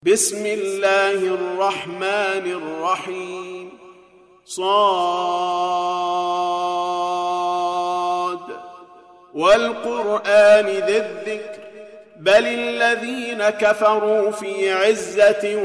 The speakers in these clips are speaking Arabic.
بسم الله الرحمن الرحيم صاد والقرآن ذي الذكر بل الذين كفروا في عزة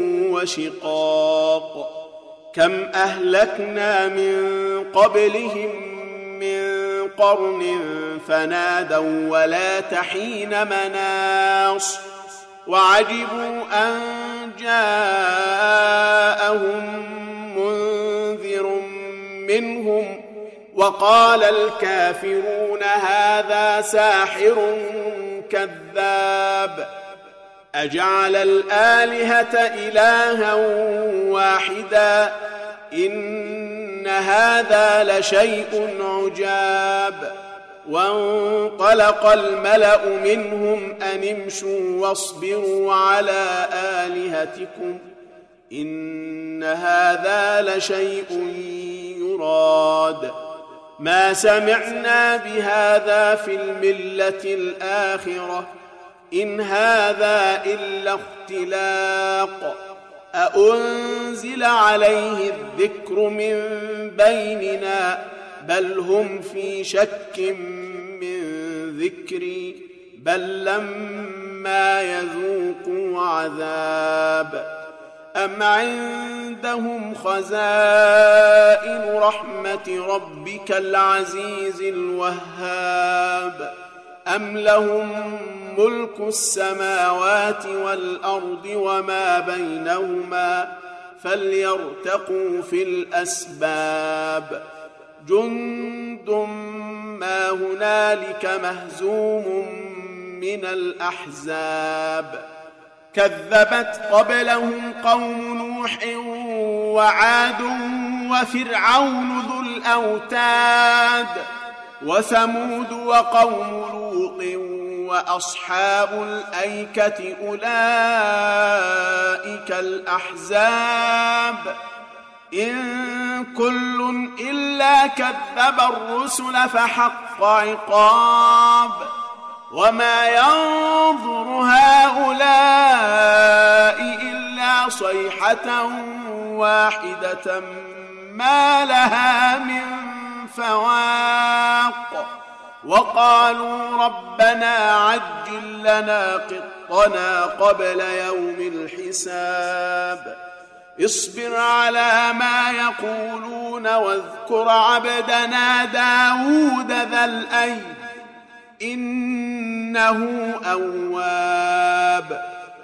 وشقاق كم أهلكنا من قبلهم من قرن فنادوا ولا تحين مناص وعجبوا أن جاءهم منذر منهم وقال الكافرون هذا ساحر كذاب أجعل الآلهة إلها واحدا إن هذا لشيء عجاب وانطلق الملأ منهم أن امشوا واصبروا على آلهتكم إن هذا لشيء يراد ما سمعنا بهذا في الملة الآخرة إن هذا إلا اختلاق أأنزل عليه الذكر من بيننا بل هم في شك من ذكري بل لما يذوقوا عذاب أم عندهم خزائن رحمة ربك العزيز الوهاب أم لهم ملك السماوات والأرض وما بينهما فليرتقوا في الأسباب جند ما هنالك مهزوم من الأحزاب كذبت قبلهم قوم نوح وعاد وفرعون ذو الأوتاد وثمود وقوم لوط وأصحاب الأيكة أولئك الأحزاب إن كل إلا كذب الرسل فحق عقاب وما ينظر هؤلاء إلا صيحة واحدة ما لها من فواق وقالوا ربنا عجل لنا قطنا قبل يوم الحساب اصبر على ما يقولون واذكر عبدنا داود ذا الأيد إنه أواب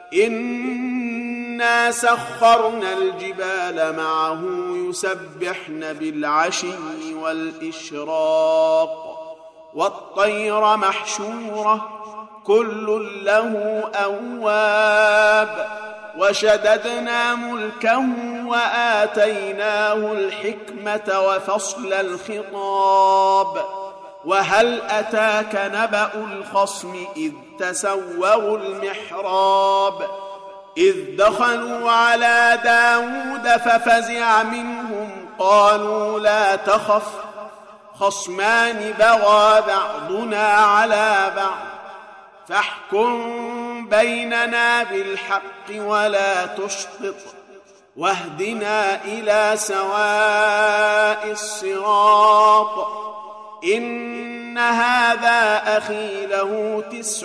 إنا سخرنا الجبال معه يسبحن بالعشي والإشراق والطير محشورة كل له أواب وشددنا ملكه وآتيناه الحكمة وفصل الخطاب وهل أتاك نبأ الخصم إذ تسوروا المحراب إذ دخلوا على داود ففزع منهم قالوا لا تخف خصمان بغى بعضنا على بعض فاحكم بيننا بالحق ولا تشطط واهدنا إلى سواء الصراط إن هذا أخي له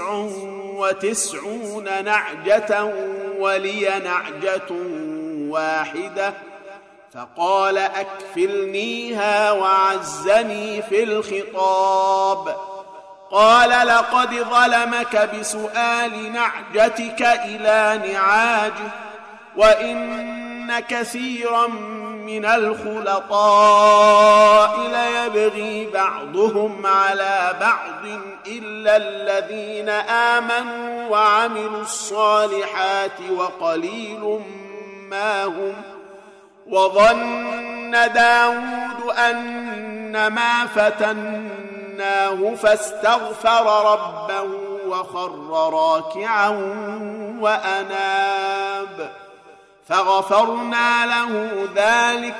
99 نعجة ولي نعجة واحدة فقال أكفلنيها وعزني في الخطاب قال لقد ظلمك بسؤال نعجتك إلى نعاجه وإن كثيرا من الخلطاء ليبغي بعضهم على بعض إلا الذين آمنوا وعملوا الصالحات وقليل ما هم وظن داود أنما فتناه فاستغفر ربه وخر راكعا وأناب فغفرنا له ذلك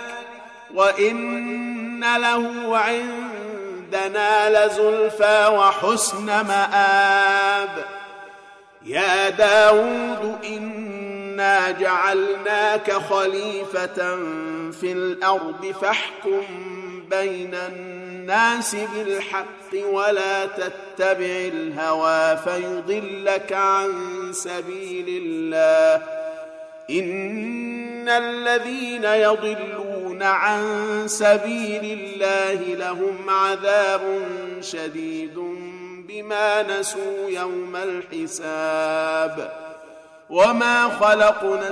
وإن له عندنا لزلفى وحسن مآب يا داود إنا إنا جعلناك خليفة في الأرض فاحكم بين الناس بالحق ولا تتبع الهوى فيضلك عن سبيل الله إن الذين يضلون عن سبيل الله لهم عذاب شديد بما نسوا يوم الحساب وما خلقنا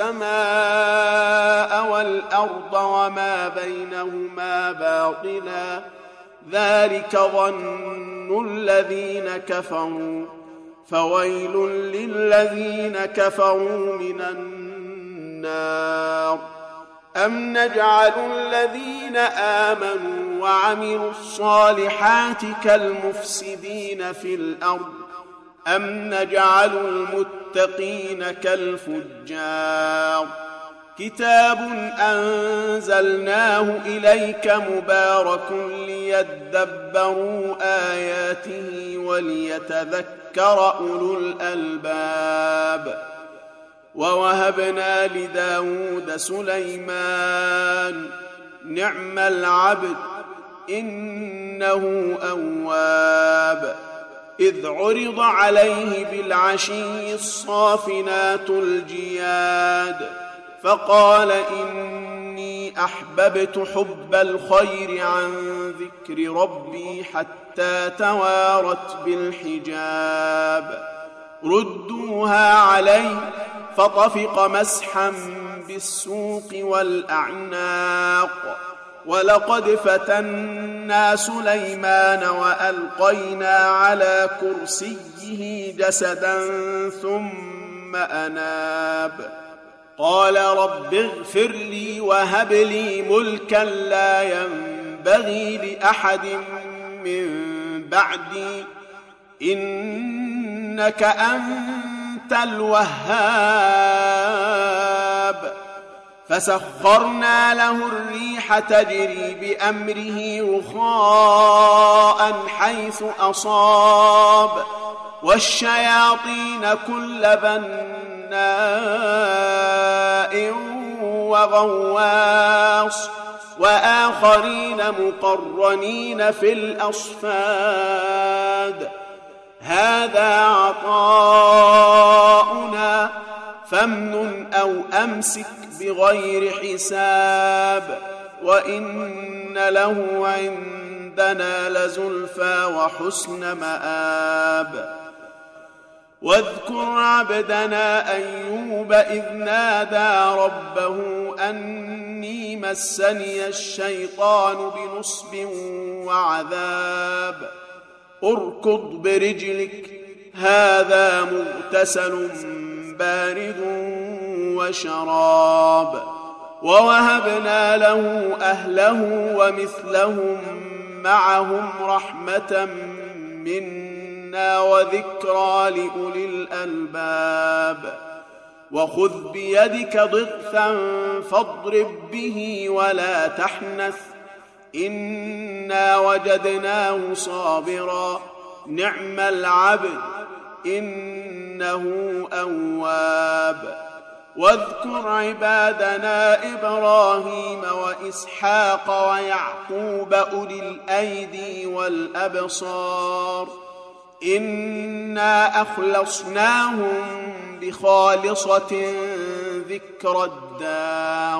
السماء والأرض وما بينهما باطلا ذلك ظن الذين كفروا فويل للذين كفروا من النار أم نجعل الذين آمنوا وعملوا الصالحات كالمفسدين في الأرض أم نجعل المتقين كالفجار كتاب أنزلناه إليك مبارك ليدبروا آياته وليتذكر أولو الألباب ووهبنا لداود سليمان نعم العبد إنه أواب إذ عرض عليه بالعشي الصافنات الجياد فقال إني أحببت حب الخير عن ذكر ربي حتى توارت بالحجاب ردوها عليه فطفق مسحا بالسوق والأعناق ولقد فتنا سليمان وألقينا على كرسيه جسدا ثم أناب قال رب اغفر لي وهب لي ملكا لا ينبغي لأحد من بعدي إنك أنت الوهاب فسخرنا له الريح تجري بأمره رخاء حيث أصاب والشياطين كل بناء وغواص وآخرين مقرنين في الأصفاد هذا عطاؤنا فامنن أو أمسك بغير حساب وإن له عندنا لزلفى وحسن مآب واذكر عبدنا أيوب إذ نادى ربه أني مسني الشيطان بنصب وعذاب اركض برجلك هذا مغتسل بارد وشراب ووهبنا له أهله ومثلهم معهم رحمة منا وذكرى لأولي الألباب وخذ بيدك ضغثا فاضرب به ولا تحنث إنا وجدناه صابرا نعم العبد إنه أواب واذكر عبادنا إبراهيم وإسحاق ويعقوب أولي الأيدي والأبصار إنا أخلصناهم بخالصة ذكر الدار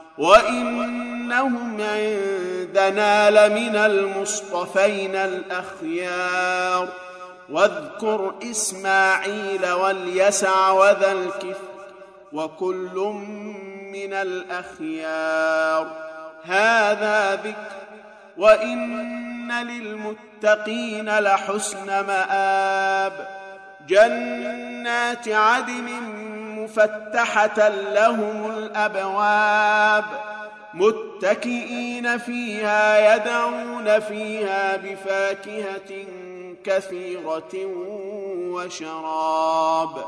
وإنهم عندنا لمن المصطفين الأخيار واذكر إسماعيل واليسع وذا الكفل وكل من الأخيار هذا ذكر وإن للمتقين لحسن مآب جنات عدن مفتحة لهم الأبواب متكئين فيها يدعون فيها بفاكهة كثيرة وشراب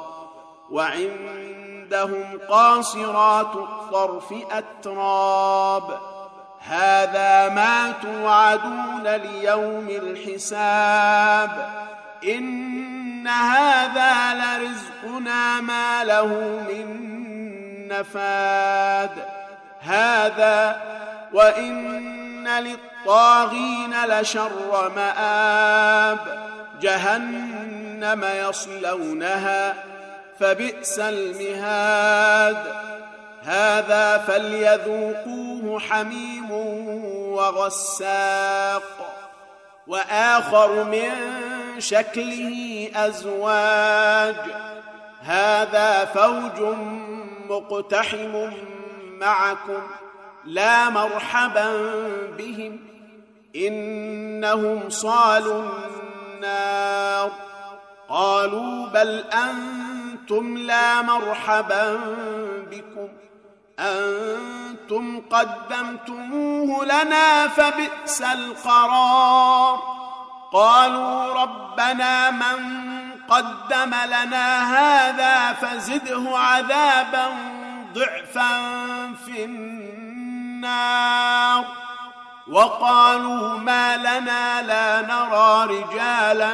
وعندهم قاصرات الطرف أتراب هذا ما توعدون ليوم الحساب إن هذا لرزقنا ما له من نفاد هذا وإن للطاغين لشر مآب جهنم يصلونها فبئس المهاد هذا فليذوقوه حميم وغساق وآخر من شكله أزواج هذا فوج مقتحم معكم لا مرحبا بهم إنهم صالوا النار قالوا بل أنتم لا مرحبا بكم أنتم قدمتموه لنا فبئس القرار قالوا ربنا من قدم لنا هذا فزده عذابا ضعفا في النار وقالوا ما لنا لا نرى رجالا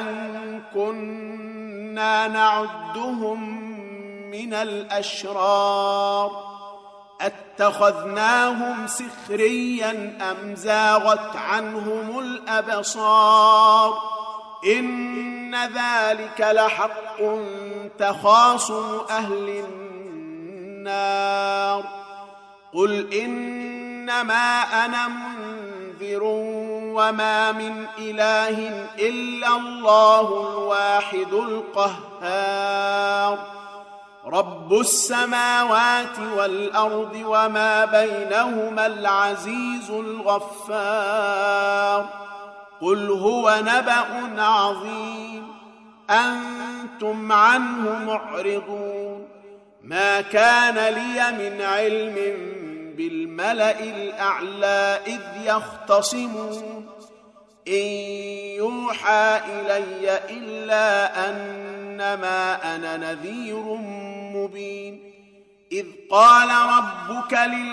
كنا نعدهم من الأشرار اتخذناهم سخريا أم زاغت عنهم الأبصار إن ذلك لحق تخاصم أهل النار قل إنما أنا منذر وما من إله إلا الله الواحد القهار رب السماوات والأرض وما بينهما العزيز الغفار قل هو نبأ عظيم أنتم عنه معرضون ما كان لي من علم بالملأ الأعلى إذ يختصمون إن يوحى إلي إلا أنما أنا نذير مبين إذ قال ربك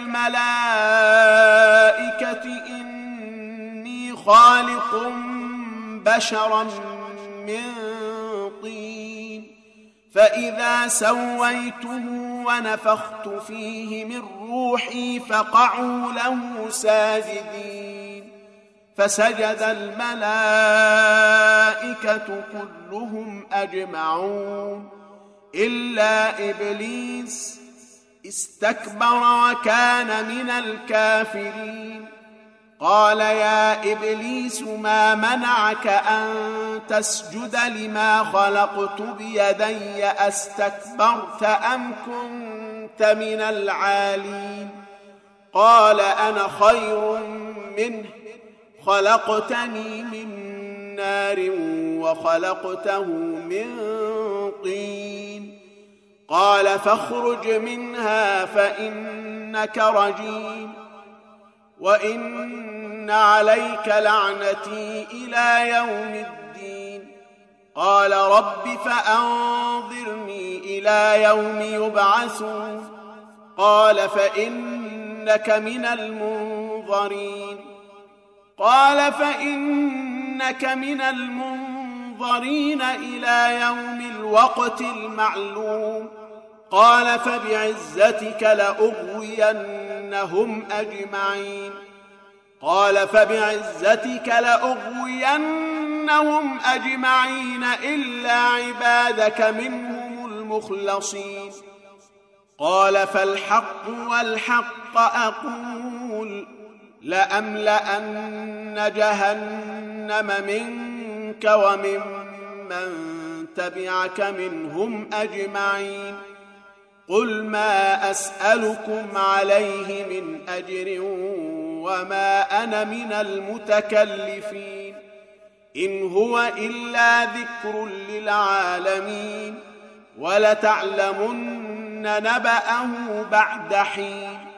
للملائكة إني خالق بشرا من طين فإذا سويته ونفخت فيه من روحي فقعوا له ساجدين فسجد الملائكة كلهم أجمعون إلا إبليس استكبر وكان من الكافرين قال يا إبليس ما منعك أن تسجد لما خلقت بيدي أستكبرت أم كنت من العالين قال أنا خير منه خلقتني من نار وخلقته من طين قال فاخرج منها فإنك رجيم وإن عليك لعنتي إلى يوم الدين قال رب فأنظرني إلى يوم يبعثون قال فإنك من المنظرين قال فإنك من المنظرين إلى يوم الوقت المعلوم قال فبعزتك لأغوينهم أجمعين قال فبعزتك لأغوينهم أجمعين إلا عبادك منهم المخلصين قال فالحق والحق أقول لأملأن جهنم منك وممن تبعك منهم أجمعين قل ما أسألكم عليه من أجر وما أنا من المتكلفين إن هو إلا ذكر للعالمين ولتعلمن نبأه بعد حين